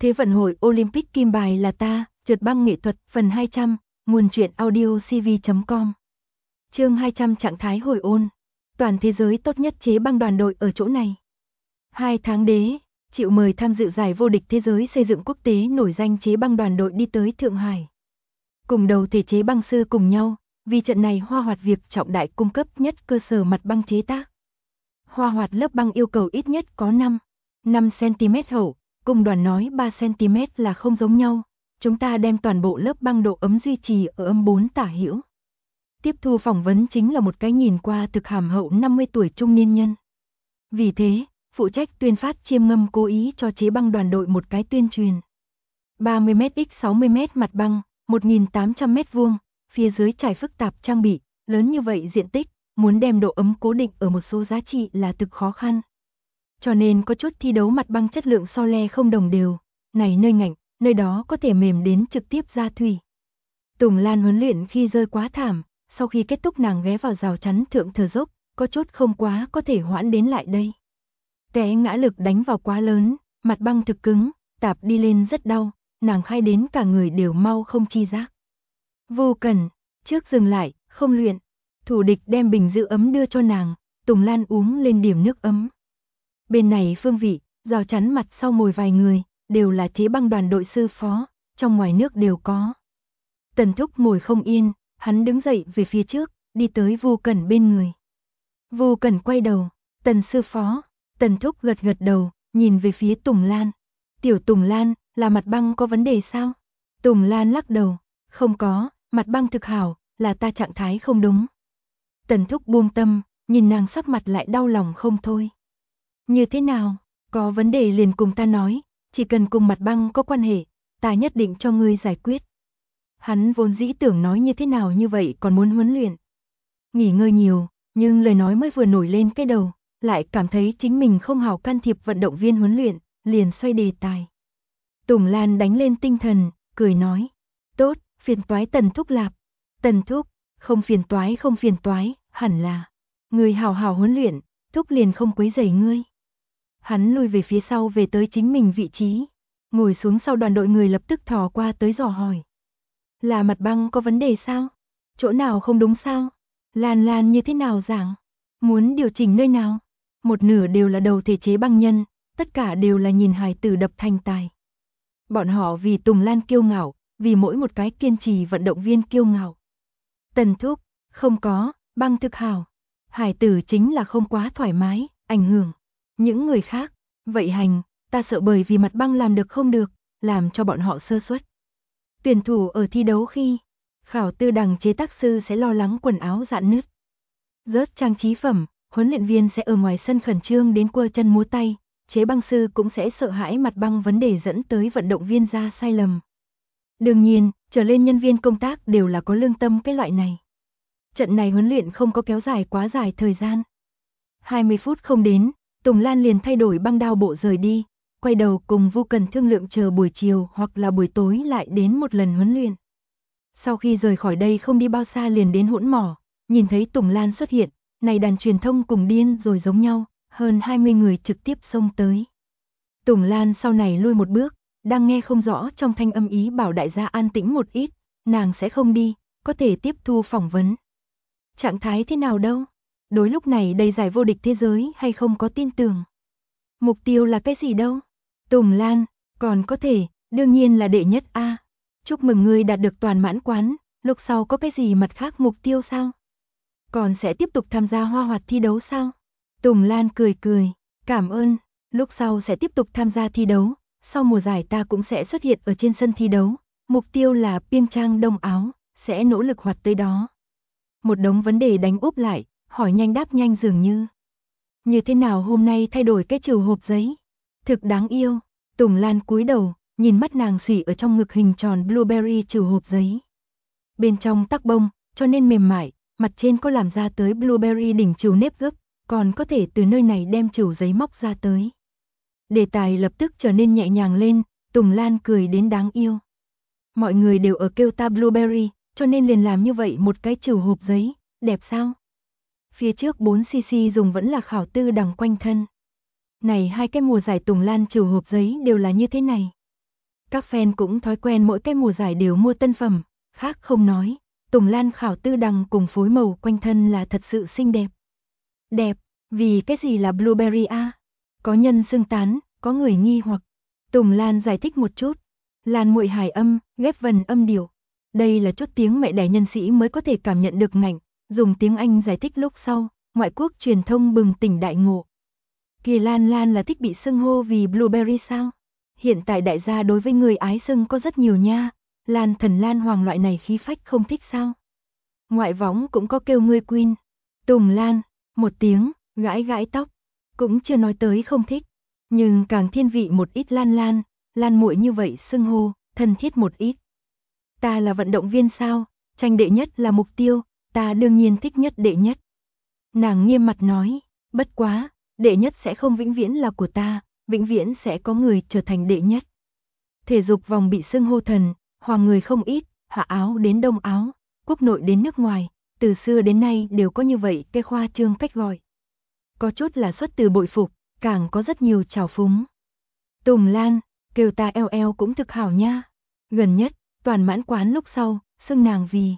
Thế vận hội Olympic kim bài là ta, trượt băng nghệ thuật phần 200, nguồn truyện audio cv.com. Chương 200 trạng thái hồi ôn. Toàn thế giới tốt nhất chế băng đoàn đội ở chỗ này. 2 tháng đế, chịu mời tham dự giải vô địch thế giới xây dựng quốc tế nổi danh chế băng đoàn đội đi tới Thượng Hải. Cùng đầu thể chế băng sư cùng nhau, vì trận này Hoa Hoạt việc trọng đại cung cấp nhất cơ sở mặt băng chế tác. Hoa Hoạt lớp băng yêu cầu ít nhất có 5 cm hậu, cùng đoàn nói 3 cm là không giống nhau, chúng ta đem toàn bộ lớp băng độ ấm duy trì ở âm 4 tả hữu. Tiếp thu phỏng vấn chính là một cái nhìn qua thực hàm hậu 50 tuổi trung niên nhân. Vì thế, phụ trách tuyên phát Chiêm Ngâm cố ý cho chế băng đoàn đội một cái tuyên truyền. 30m x 60m mặt băng, 1.800 m², phía dưới trải phức tạp trang bị, lớn như vậy diện tích, muốn đem độ ấm cố định ở một số giá trị là thực khó khăn. Cho nên có chút thi đấu mặt băng chất lượng so le không đồng đều, này nơi ngạnh, nơi đó có thể mềm đến trực tiếp ra thủy. Tùng Lan huấn luyện khi rơi quá thảm, sau khi kết thúc nàng ghé vào rào chắn thượng thở dốc, có chút không quá có thể hoãn đến lại đây. Té ngã lực đánh vào quá lớn, mặt băng thực cứng, tạp đi lên rất đau, nàng khai đến cả người đều mau không chi giác. Vô Cần, trước dừng lại, không luyện, thủ địch đem bình giữ ấm đưa cho nàng, Tùng Lan uống lên điểm nước ấm. Bên này phương vị, rào chắn mặt sau ngồi vài người, đều là chế băng đoàn đội sư phó, trong ngoài nước đều có. Tần Thúc ngồi không yên, hắn đứng dậy về phía trước, đi tới Vô Cần bên người. Vô Cần quay đầu, Tần sư phó, Tần Thúc gật gật đầu, nhìn về phía Tùng Lan. Tiểu Tùng Lan, là mặt băng có vấn đề sao? Tùng Lan lắc đầu, không có, mặt băng thực hảo, là ta trạng thái không đúng. Tần Thúc buông tâm, nhìn nàng sắc mặt lại đau lòng không thôi. Như thế nào, có vấn đề liền cùng ta nói, chỉ cần cùng mặt băng có quan hệ, ta nhất định cho ngươi giải quyết. Hắn vốn dĩ tưởng nói như thế nào như vậy còn muốn huấn luyện. Nghỉ ngơi nhiều, nhưng lời nói mới vừa nổi lên cái đầu, lại cảm thấy chính mình không hảo can thiệp vận động viên huấn luyện, liền xoay đề tài. Tùng Lan đánh lên tinh thần, cười nói, tốt, phiền toái Tần Thúc lạp. Tần Thúc, không phiền toái, hẳn là, người hảo hảo huấn luyện, Thúc liền không quấy rầy ngươi. Hắn lùi về phía sau về tới chính mình vị trí, ngồi xuống sau đoàn đội người lập tức thò qua tới dò hỏi. Là mặt băng có vấn đề sao? Chỗ nào không đúng sao? Lan như thế nào giảng? Muốn điều chỉnh nơi nào? Một nửa đều là đầu thể chế băng nhân, tất cả đều là nhìn hài tử đập thành tài. Bọn họ vì Tùng Lan kiêu ngạo, vì mỗi một cái kiên trì vận động viên kiêu ngạo. Tần Thúc, không có, băng thực hảo. Hài tử chính là không quá thoải mái, ảnh hưởng những người khác. Vậy hành, ta sợ bởi vì mặt băng làm được không được, làm cho bọn họ sơ suất. Tuyển thủ ở thi đấu khi, khảo tư đằng chế tác sư sẽ lo lắng quần áo rạn nứt. Rớt trang trí phẩm, huấn luyện viên sẽ ở ngoài sân khẩn trương đến quơ chân múa tay, chế băng sư cũng sẽ sợ hãi mặt băng vấn đề dẫn tới vận động viên ra sai lầm. Đương nhiên, trở lên nhân viên công tác đều là có lương tâm cái loại này. Trận này huấn luyện không có kéo dài quá dài thời gian. 20 phút không đến, Tùng Lan liền thay đổi băng đao bộ rời đi, quay đầu cùng Vô Cần thương lượng chờ buổi chiều hoặc là buổi tối lại đến một lần huấn luyện. Sau khi rời khỏi đây không đi bao xa liền đến hỗn mỏ, nhìn thấy Tùng Lan xuất hiện, này đàn truyền thông cùng điên rồi giống nhau, hơn 20 người trực tiếp xông tới. Tùng Lan sau này lui một bước, đang nghe không rõ trong thanh âm ý bảo đại gia an tĩnh một ít, nàng sẽ không đi, có thể tiếp thu phỏng vấn. Trạng thái thế nào đâu? Đối lúc này đây giải vô địch thế giới hay không có tin tưởng? Mục tiêu là cái gì đâu? Tùng Lan, còn có thể, đương nhiên là đệ nhất A. Chúc mừng ngươi đạt được toàn mãn quán, lúc sau có cái gì mặt khác mục tiêu sao? Còn sẽ tiếp tục tham gia Hoa Hoạt thi đấu sao? Tùng Lan cười, cảm ơn, lúc sau sẽ tiếp tục tham gia thi đấu, sau mùa giải ta cũng sẽ xuất hiện ở trên sân thi đấu, mục tiêu là Pyeongchang Đông Áo, sẽ nỗ lực hoạt tới đó. Một đống vấn đề đánh úp lại, hỏi nhanh đáp nhanh dường như. Như thế nào hôm nay thay đổi cái chiều hộp giấy? Thực đáng yêu. Tùng Lan cúi đầu, nhìn mắt nàng xủy ở trong ngực hình tròn blueberry chiều hộp giấy. Bên trong tắc bông, cho nên mềm mại, mặt trên có làm ra tới blueberry đỉnh chiều nếp gấp, còn có thể từ nơi này đem chiều giấy móc ra tới. Đề tài lập tức trở nên nhẹ nhàng lên, Tùng Lan cười đến đáng yêu. Mọi người đều ở kêu ta blueberry, cho nên liền làm như vậy một cái chiều hộp giấy, đẹp sao? Phía trước 4cc dùng vẫn là khảo tư đằng quanh thân. Này hai cái mùa giải Tùng Lan chiều hộp giấy đều là như thế này. Các fan cũng thói quen mỗi cái mùa giải đều mua tân phẩm, khác không nói. Tùng Lan khảo tư đằng cùng phối màu quanh thân là thật sự xinh đẹp. Đẹp, vì cái gì là blueberry a? Có nhân xưng tán, có người nghi hoặc. Tùng Lan giải thích một chút. Lan muội hài âm, ghép vần âm điệu. Đây là chút tiếng mẹ đẻ nhân sĩ mới có thể cảm nhận được ngạnh, dùng tiếng Anh giải thích lúc sau, ngoại quốc truyền thông bừng tỉnh đại ngộ. Kỳ Lan Lan là thích bị xưng hô vì blueberry sao? Hiện tại đại gia đối với người ái xưng có rất nhiều nha, Lan thần Lan hoàng loại này khí phách không thích sao? Ngoại võng cũng có kêu ngươi Queen. Tùng Lan, một tiếng, gãi gãi tóc, cũng chưa nói tới không thích, nhưng càng thiên vị một ít Lan Lan, Lan muội như vậy xưng hô, thân thiết một ít. Ta là vận động viên sao, tranh đệ nhất là mục tiêu, ta đương nhiên thích nhất đệ nhất. Nàng nghiêm mặt nói, bất quá, đệ nhất sẽ không vĩnh viễn là của ta, vĩnh viễn sẽ có người trở thành đệ nhất. Thể dục vòng bị xưng hô thần, hoàng người không ít, hạ áo đến đông áo, quốc nội đến nước ngoài, từ xưa đến nay đều có như vậy cái khoa trương cách gọi. Có chút là xuất từ bội phục, càng có rất nhiều trào phúng. Tùng Lan, kêu ta eo eo cũng thực hảo nha. Gần nhất, toàn mãn quán lúc sau, xưng nàng vì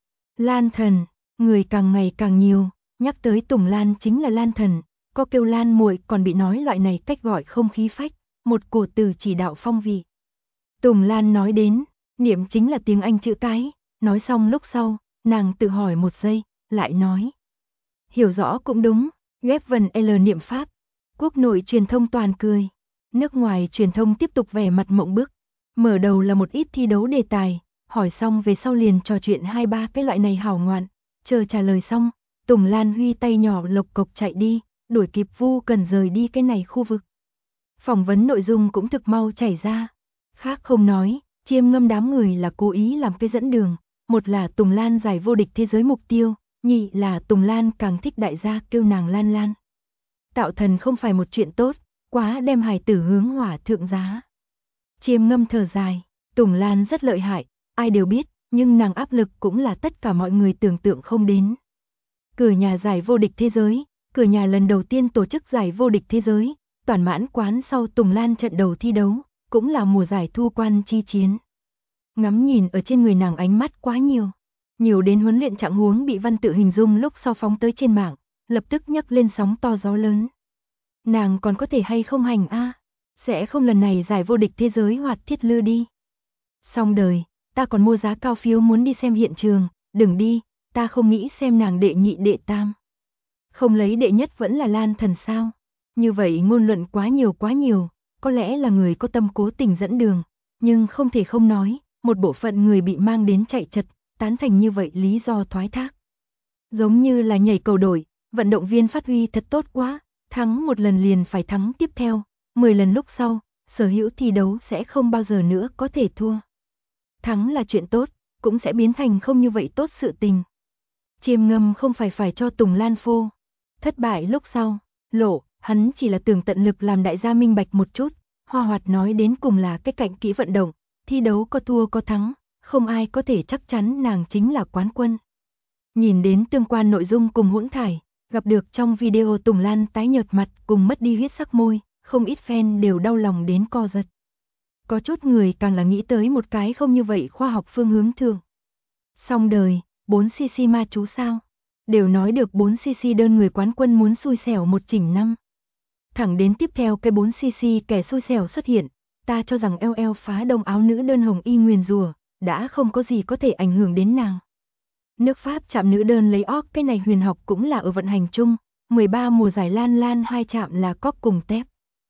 Lan thần, người càng ngày càng nhiều, nhắc tới Tùng Lan chính là Lan thần, có kêu Lan muội còn bị nói loại này cách gọi không khí phách, một cổ từ chỉ đạo phong vị. Tùng Lan nói đến, niệm chính là tiếng Anh chữ cái, nói xong lúc sau, nàng tự hỏi một giây, lại nói. Hiểu rõ cũng đúng, ghép vần L niệm pháp, quốc nội truyền thông toàn cười, nước ngoài truyền thông tiếp tục vẻ mặt mộng bức, mở đầu là một ít thi đấu đề tài, hỏi xong về sau liền trò chuyện 2-3 cái loại này hảo ngoạn, chờ trả lời xong, Tùng Lan huy tay nhỏ lộc cộc chạy đi, đuổi kịp Vu Cần rời đi cái này khu vực. Phỏng vấn nội dung cũng thực mau chảy ra, khác không nói, Chiêm Ngâm đám người là cố ý làm cái dẫn đường, một là Tùng Lan giải vô địch thế giới mục tiêu, nhị là Tùng Lan càng thích đại gia kêu nàng Lan Lan. Tạo thần không phải một chuyện tốt, quá đem hài tử hướng hỏa thượng giá. Chiêm Ngâm thở dài, Tùng Lan rất lợi hại, ai đều biết, nhưng nàng áp lực cũng là tất cả mọi người tưởng tượng không đến. Cửa nhà giải vô địch thế giới, cửa nhà lần đầu tiên tổ chức giải vô địch thế giới, toàn mãn quán sau Tùng Lan trận đầu thi đấu, cũng là mùa giải thu quan chi chiến. Ngắm nhìn ở trên người nàng ánh mắt quá nhiều, nhiều đến huấn luyện trạng huống bị văn tự hình dung lúc sau phóng tới trên mạng, lập tức nhấc lên sóng to gió lớn. Nàng còn có thể hay không hành a? Sẽ không lần này giải vô địch thế giới hoạt thiết lư đi. Xong đời, ta còn mua giá cao phiếu muốn đi xem hiện trường, đừng đi, ta không nghĩ xem nàng đệ nhị đệ tam. Không lấy đệ nhất vẫn là Lan thần sao? Như vậy ngôn luận quá nhiều, có lẽ là người có tâm cố tình dẫn đường, nhưng không thể không nói, một bộ phận người bị mang đến chạy chật, tán thành như vậy lý do thoái thác. Giống như là nhảy cầu đổi, vận động viên phát huy thật tốt quá, thắng một lần liền phải thắng tiếp theo, 10 lần lúc sau, sở hữu thi đấu sẽ không bao giờ nữa có thể thua. Thắng là chuyện tốt, cũng sẽ biến thành không như vậy tốt sự tình. Chiêm Ngâm không phải cho Tùng Lan phô. Thất bại lúc sau, lộ, hắn chỉ là tưởng tận lực làm đại gia minh bạch một chút, Hoa Hoạt nói đến cùng là cái cạnh kỹ vận động, thi đấu có thua có thắng, không ai có thể chắc chắn nàng chính là quán quân. Nhìn đến tương quan nội dung cùng hỗn thải, gặp được trong video Tùng Lan tái nhợt mặt cùng mất đi huyết sắc môi, không ít fan đều đau lòng đến co giật. Có chút người càng là nghĩ tới một cái không như vậy khoa học phương hướng thường. Xong đời, 4cc ma chú sao? Đều nói được 4cc đơn người quán quân muốn xui xẻo một chỉnh năm. Thẳng đến tiếp theo cái 4cc kẻ xui xẻo xuất hiện, ta cho rằng LL phá đông áo nữ đơn hồng y nguyền rủa, đã không có gì có thể ảnh hưởng đến nàng. Nước Pháp chạm nữ đơn lấy óc cái này huyền học cũng là ở vận hành chung, 13 mùa giải Lan Lan 2 chạm là cóc cùng tép.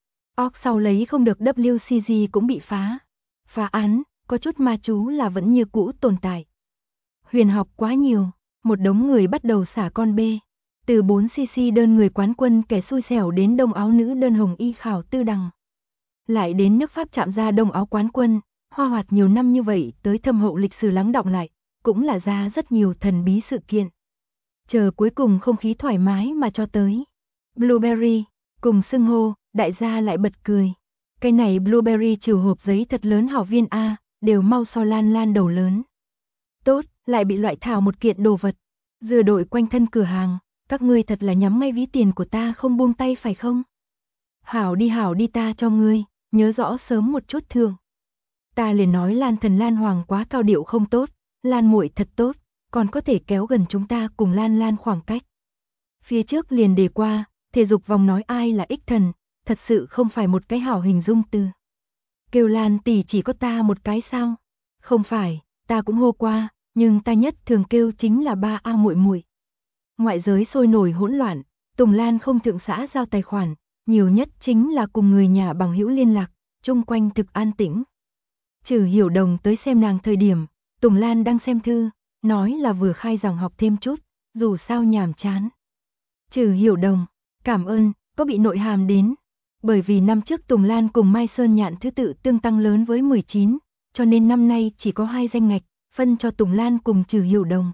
Óc sau lấy không được WCG cũng bị phá. Phá án, có chút ma chú là vẫn như cũ tồn tại. Huyền học quá nhiều, một đống người bắt đầu xả con bê. Từ 4cc đơn người quán quân kẻ xui xẻo đến đông áo nữ đơn hồng y khảo tư đằng. Lại đến nước Pháp chạm ra đông áo quán quân, Hoa Hoạt nhiều năm như vậy tới thâm hậu lịch sử lắng đọng lại, cũng là ra rất nhiều thần bí sự kiện. Chờ cuối cùng không khí thoải mái mà cho tới. Blueberry, cùng xưng hô, đại gia lại bật cười. Cái này Blueberry trừ hộp giấy thật lớn hảo viên A, đều mau so Lan Lan đầu lớn. Tốt, lại bị loại thảo một kiện đồ vật. Dừa đội quanh thân cửa hàng, các ngươi thật là nhắm ngay ví tiền của ta không buông tay phải không? Hảo đi ta cho ngươi, nhớ rõ sớm một chút thường. Ta liền nói Lan thần Lan Hoàng quá cao điệu không tốt, Lan muội thật tốt, còn có thể kéo gần chúng ta cùng Lan Lan khoảng cách. Phía trước liền đề qua, thể dục vòng nói ai là ích thần, thật sự không phải một cái hảo hình dung từ. Kêu Lan tỷ chỉ có ta một cái sao? Không phải, ta cũng hô qua, nhưng ta nhất thường kêu chính là ba A muội muội. Ngoại giới sôi nổi hỗn loạn, Tùng Lan không thượng xã giao tài khoản, nhiều nhất chính là cùng người nhà bằng hữu liên lạc, chung quanh thực an tĩnh. Trừ Hiểu Đồng tới xem nàng thời điểm, Tùng Lan đang xem thư, nói là vừa khai giảng học thêm chút, dù sao nhàm chán. Trừ Hiểu Đồng, cảm ơn, có bị nội hàm đến. Bởi vì năm trước Tùng Lan cùng Mai Sơn Nhạn thứ tự tương tăng lớn với 19, cho nên năm nay chỉ có 2 danh ngạch, phân cho Tùng Lan cùng Trừ Hiểu Đồng.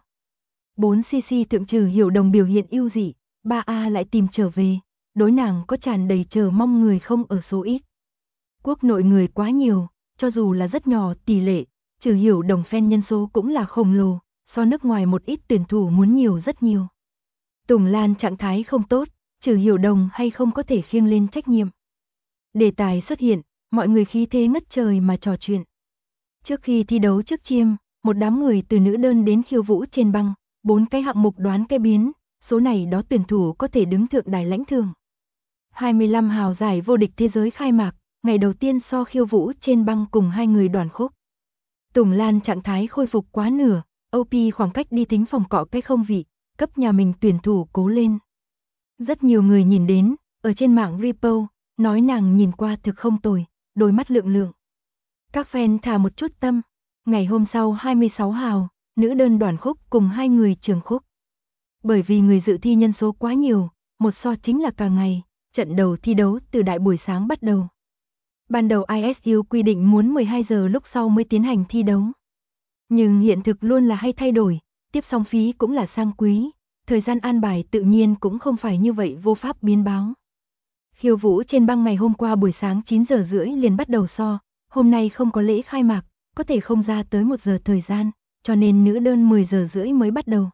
4cc thượng Trừ Hiểu Đồng biểu hiện ưu dị, 3A lại tìm trở về, đối nàng có tràn đầy chờ mong người không ở số ít. Quốc nội người quá nhiều, cho dù là rất nhỏ tỷ lệ, Trừ Hiểu Đồng fan nhân số cũng là khổng lồ, so nước ngoài một ít tuyển thủ muốn nhiều rất nhiều. Tùng Lan trạng thái không tốt, Trừ Hiểu Đồng hay không có thể khiêng lên trách nhiệm. Đề tài xuất hiện, mọi người khí thế ngất trời mà trò chuyện. Trước khi thi đấu trước chiêm, một đám người từ nữ đơn đến khiêu vũ trên băng, 4 cái hạng mục đoán cái biến, số này đó tuyển thủ có thể đứng thượng đài lãnh thưởng. 25 hào giải vô địch thế giới khai mạc, ngày đầu tiên so khiêu vũ trên băng cùng 2 người đoàn khúc. Tùng Lan trạng thái khôi phục quá nửa, OP khoảng cách đi thính phòng cọ cái không vị, cấp nhà mình tuyển thủ cố lên. Rất nhiều người nhìn đến, ở trên mạng repo, nói nàng nhìn qua thực không tồi, đôi mắt lượng lượng. Các fan thả một chút tâm, ngày hôm sau 26 hào, nữ đơn đoàn khúc cùng 2 người trường khúc. Bởi vì người dự thi nhân số quá nhiều, một so chính là cả ngày, trận đầu thi đấu từ đại buổi sáng bắt đầu. Ban đầu ISU quy định muốn 12 giờ lúc sau mới tiến hành thi đấu. Nhưng hiện thực luôn là hay thay đổi, tiếp sóng phí cũng là sang quý, thời gian an bài tự nhiên cũng không phải như vậy vô pháp biến báo. Khiêu vũ trên băng ngày hôm qua buổi sáng 9 giờ rưỡi liền bắt đầu so, hôm nay không có lễ khai mạc, có thể không ra tới 1 giờ thời gian, cho nên nữ đơn 10 giờ rưỡi mới bắt đầu.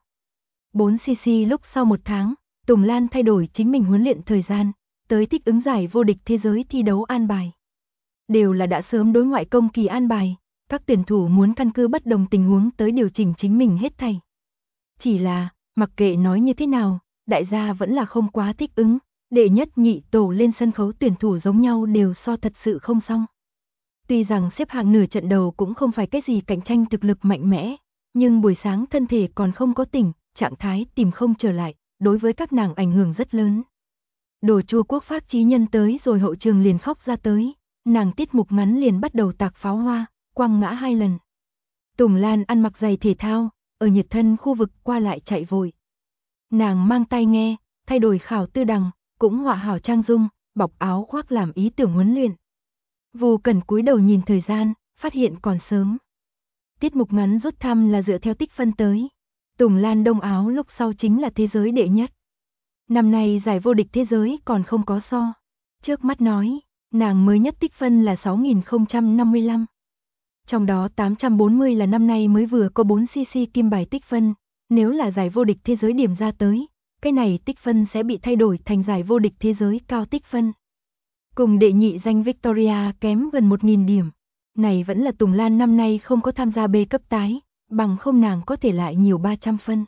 4cc lúc sau 1 tháng, Tùng Lan thay đổi chính mình huấn luyện thời gian, tới thích ứng giải vô địch thế giới thi đấu an bài. Đều là đã sớm đối ngoại công kỳ an bài, các tuyển thủ muốn căn cứ bất đồng tình huống tới điều chỉnh chính mình hết thảy. Chỉ là, mặc kệ nói như thế nào, đại gia vẫn là không quá thích ứng, đệ nhất nhị tổ lên sân khấu tuyển thủ giống nhau đều so thật sự không xong. Tuy rằng xếp hạng nửa trận đầu cũng không phải cái gì cạnh tranh thực lực mạnh mẽ, nhưng buổi sáng thân thể còn không có tỉnh, trạng thái tìm không trở lại, đối với các nàng ảnh hưởng rất lớn. Đồ chua quốc pháp chí nhân tới rồi hậu trường liền khóc ra tới, nàng tiết mục ngắn liền bắt đầu tạc pháo hoa, quăng ngã 2 lần. Tùng Lan ăn mặc giày thể thao, ở nhiệt thân khu vực qua lại chạy vội. Nàng mang tai nghe, thay đổi khảo tư đằng, cũng họa hảo trang dung, bọc áo khoác làm ý tưởng huấn luyện. Vu Cẩn cúi đầu nhìn thời gian, phát hiện còn sớm. Tiết mục ngắn rút thăm là dựa theo tích phân tới. Tùng Lan đông áo lúc sau chính là thế giới đệ nhất. Năm nay giải vô địch thế giới còn không có so. Trước mắt nói, nàng mới nhất tích phân là 6055. Trong đó 840 là năm nay mới vừa có 4cc kim bài tích phân, nếu là giải vô địch thế giới điểm ra tới, cái này tích phân sẽ bị thay đổi thành giải vô địch thế giới cao tích phân. Cùng đệ nhị danh Victoria kém gần 1000 điểm. Này vẫn là Tùng Lan năm nay không có tham gia B cấp tái, bằng không nàng có thể lại nhiều 300 phân.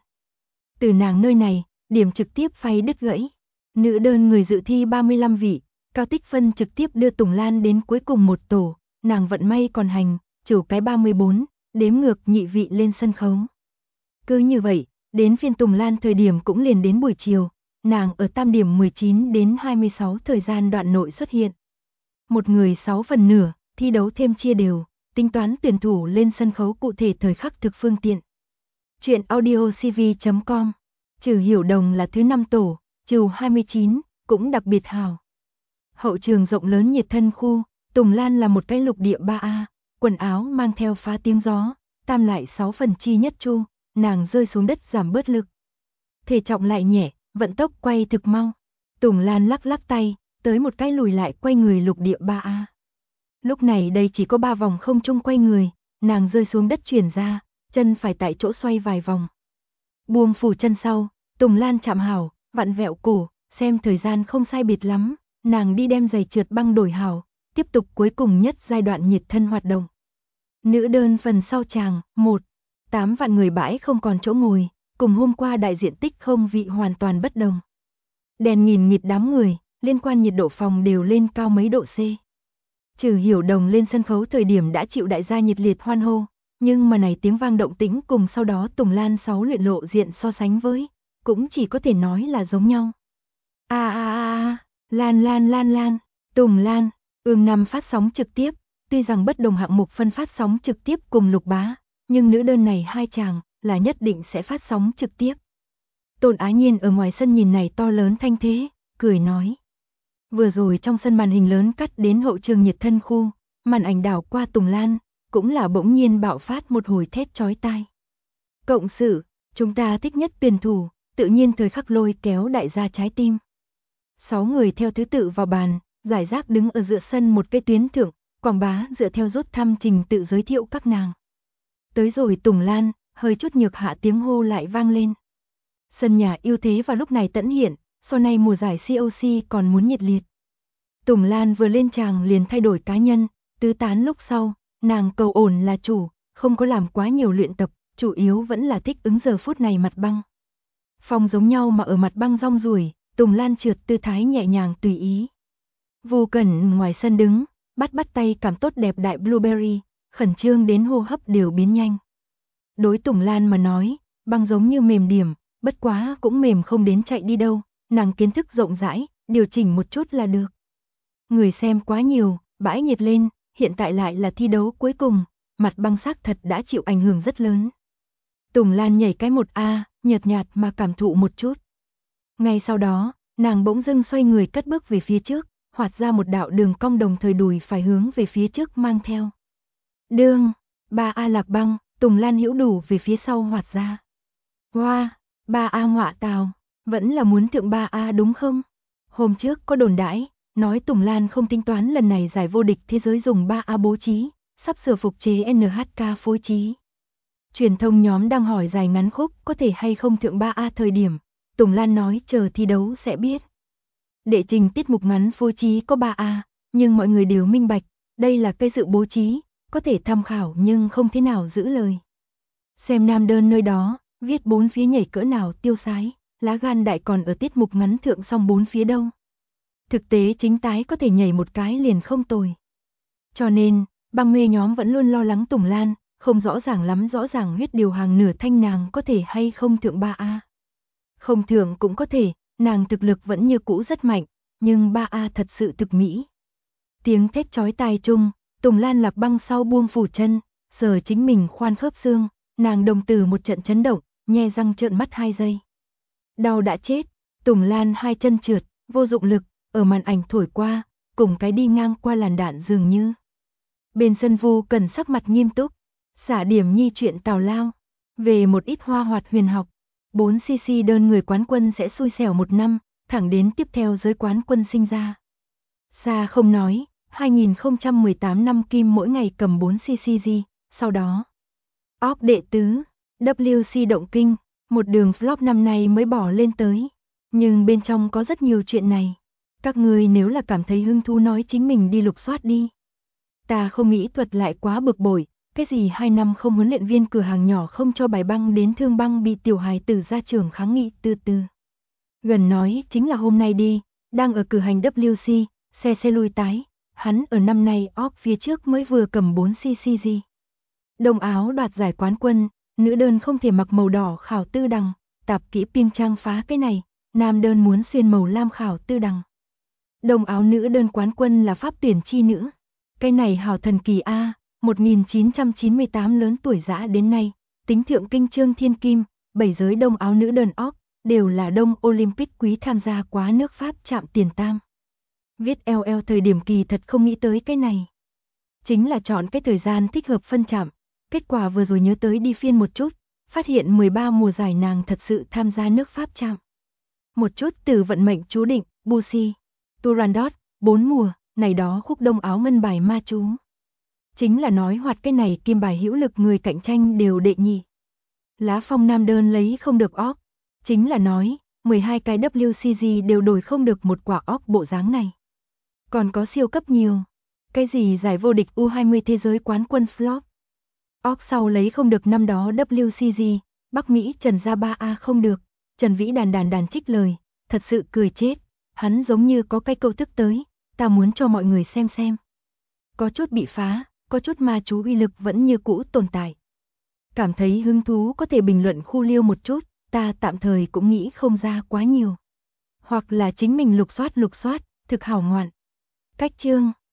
Từ nàng nơi này, điểm trực tiếp phay đứt gãy. Nữ đơn người dự thi 35 vị, cao tích phân trực tiếp đưa Tùng Lan đến cuối cùng một tổ, nàng vận may còn hành, chủ cái 34, đếm ngược nhị vị lên sân khấu. Cứ như vậy, đến phiên Tùng Lan thời điểm cũng liền đến buổi chiều, nàng ở tam điểm 19 đến 26 thời gian đoạn nội xuất hiện. Một người 6 phần nửa, thi đấu thêm chia đều, tính toán tuyển thủ lên sân khấu cụ thể thời khắc thực phương tiện. Chuyện audiocv.com. Trừ Hiểu Đồng là thứ 5 tổ, trừ 29, cũng đặc biệt hào. Hậu trường rộng lớn nhiệt thân khu, Tùng Lan là một cái lục địa 3A, quần áo mang theo phá tiếng gió, tam lại 6 phần chi nhất chu, nàng rơi xuống đất giảm bớt lực. Thể trọng lại nhẹ, vận tốc quay thực mau. Tùng Lan lắc lắc tay, tới một cái lùi lại quay người lục địa 3A. Lúc này đây chỉ có 3 vòng không trung quay người, nàng rơi xuống đất chuyển ra, chân phải tại chỗ xoay vài vòng. Buông phủ chân sau, Tùng Lan chạm hảo, vặn vẹo cổ, xem thời gian không sai biệt lắm, nàng đi đem giày trượt băng đổi hảo, tiếp tục cuối cùng nhất giai đoạn nhiệt thân hoạt động. Nữ đơn phần sau chàng, 1. 8 vạn người bãi không còn chỗ ngồi, cùng hôm qua đại diện tích không vị hoàn toàn bất đồng. Đèn nghìn nghịt đám người, liên quan nhiệt độ phòng đều lên cao mấy độ C. Trừ Hiểu Đồng lên sân khấu thời điểm đã chịu đại gia nhiệt liệt hoan hô, nhưng mà này tiếng vang động tĩnh cùng sau đó Tùng Lan 6 luyện lộ diện so sánh với, cũng chỉ có thể nói là giống nhau. Lan, Tùng Lan, Ương Năm phát sóng trực tiếp, tuy rằng bất đồng hạng mục phân phát sóng trực tiếp cùng Lục Bá, nhưng nữ đơn này hai chàng là nhất định sẽ phát sóng trực tiếp. Tôn Á Nhiên ở ngoài sân nhìn này to lớn thanh thế, cười nói. Vừa rồi trong sân màn hình lớn cắt đến hậu trường nhiệt thân khu, màn ảnh đảo qua Tùng Lan, cũng là bỗng nhiên bạo phát một hồi thét chói tai. Cộng sự, chúng ta thích nhất tuyển thủ, tự nhiên thời khắc lôi kéo đại gia trái tim. 6 người theo thứ tự vào bàn, giải rác đứng ở giữa sân một cái tuyến thượng, Quảng Bá dựa theo rút thăm trình tự giới thiệu các nàng. Tới rồi Tùng Lan, hơi chút nhược hạ tiếng hô lại vang lên. Sân nhà ưu thế vào lúc này tẫn hiện, sau này mùa giải COC còn muốn nhiệt liệt. Tùng Lan vừa lên tràng liền thay đổi cá nhân, tứ tán lúc sau, nàng cầu ổn là chủ, không có làm quá nhiều luyện tập, chủ yếu vẫn là thích ứng giờ phút này mặt băng. Phong giống nhau mà ở mặt băng rong ruổi, Tùng Lan trượt tư thái nhẹ nhàng tùy ý. Vô Cẩn ngoài sân đứng, bắt tay cảm tốt đẹp đại Blueberry, khẩn trương đến hô hấp đều biến nhanh. Đối Tùng Lan mà nói, băng giống như mềm điểm, bất quá cũng mềm không đến chạy đi đâu, nàng kiến thức rộng rãi, điều chỉnh một chút là được. Người xem quá nhiều, bãi nhiệt lên, hiện tại lại là thi đấu cuối cùng, mặt băng xác thật đã chịu ảnh hưởng rất lớn. Tùng Lan nhảy cái 1A, nhợt nhạt mà cảm thụ một chút. Ngay sau đó, nàng bỗng dưng xoay người cất bước về phía trước, hoạt ra một đạo đường cong đồng thời đùi phải hướng về phía trước mang theo. Đương, 3A lạc băng, Tùng Lan hữu đủ về phía sau hoạt ra. Hoa, 3A ngọa tào, vẫn là muốn thượng 3A đúng không? Hôm trước có đồn đãi, nói Tùng Lan không tính toán lần này giải vô địch thế giới dùng 3A bố trí, sắp sửa phục chế NHK phối trí. Truyền thông nhóm đang hỏi dài ngắn khúc có thể hay không thượng 3A thời điểm, Tùng Lan nói chờ thi đấu sẽ biết. Đệ trình tiết mục ngắn phối trí có 3A, nhưng mọi người đều minh bạch, đây là cái sự bố trí, có thể tham khảo nhưng không thế nào giữ lời. Xem nam đơn nơi đó, viết 4 phía nhảy cỡ nào tiêu sái, lá gan đại còn ở tiết mục ngắn thượng xong 4 phía đâu. Thực tế chính tái có thể nhảy một cái liền không tồi. Cho nên, băng mê nhóm vẫn luôn lo lắng Tùng Lan, không rõ ràng lắm rõ ràng huyết điều hàng nửa thanh nàng có thể hay không thượng 3A. Không thượng cũng có thể, nàng thực lực vẫn như cũ rất mạnh, nhưng 3A thật sự thực mỹ. Tiếng thét chói tai chung, Tùng Lan lạc băng sau buông phủ chân, sờ chính mình khoan khớp xương, nàng đồng tử một trận chấn động, nhe răng trợn mắt 2 giây. Đau đã chết, Tùng Lan hai chân trượt, vô dụng lực, ở màn ảnh thổi qua, cùng cái đi ngang qua làn đạn dường như. Bên sân Vu Cần sắc mặt nghiêm túc, xả điểm nhi chuyện tào lao, về một ít hoa hoạt huyền học. 4cc đơn người quán quân sẽ xui xẻo 1 năm, thẳng đến tiếp theo giới quán quân sinh ra. Xa không nói, 2018 năm Kim mỗi ngày cầm 4cc, sau đó. Óc đệ tứ, WC động kinh, một đường flop năm nay mới bỏ lên tới. Nhưng bên trong có rất nhiều chuyện này. Các người nếu là cảm thấy hứng thú nói chính mình đi lục soát đi. Ta không nghĩ thuật lại quá bực bội, cái gì 2 năm không huấn luyện viên cửa hàng nhỏ không cho bài băng đến thương băng bị tiểu hài tử ra trường kháng nghị từ từ. Gần nói chính là hôm nay đi, đang ở cử hành WC, xe lui tái, hắn ở năm nay óc phía trước mới vừa cầm 4cc. Đông áo đoạt giải quán quân, nữ đơn không thể mặc màu đỏ khảo tư đằng, tạp kỹ piêng trang phá cái này, nam đơn muốn xuyên màu lam khảo tư đằng. Đông áo nữ đơn quán quân là pháp tuyển chi nữ. Cái này hào thần kỳ A, 1998 lớn tuổi dã đến nay, tính thượng kinh Trương Thiên Kim, 7 giới đông áo nữ đơn óc, đều là đông Olympic quý tham gia quá nước Pháp chạm tiền tam. Viết LL thời điểm kỳ thật không nghĩ tới cái này. Chính là chọn cái thời gian thích hợp phân chạm, kết quả vừa rồi nhớ tới đi phiên một chút, phát hiện 13 mùa giải nàng thật sự tham gia nước Pháp chạm. Một chút từ vận mệnh chú định, Bussy, Turandot, 4 mùa, này đó khúc đông áo ngân bài ma chú. Chính là nói hoạt cái này kim bài hữu lực người cạnh tranh đều đệ nhị. Lá phong nam đơn lấy không được óc, chính là nói, 12 cái WCG đều đổi không được một quả óc bộ dáng này. Còn có siêu cấp nhiều. Cái gì giải vô địch U20 thế giới quán quân flop, Óc sau lấy không được năm đó WCG, Bắc Mỹ Trần ra 3A không được, Trần Vĩ đàn trích lời, thật sự cười chết, hắn giống như có cái câu thức tới, ta muốn cho mọi người xem. Có chút bị phá, có chút ma chú uy lực vẫn như cũ tồn tại. Cảm thấy hứng thú có thể bình luận khu liêu một chút, ta tạm thời cũng nghĩ không ra quá nhiều. Hoặc là chính mình lục soát, thực hảo ngoạn. Cách chương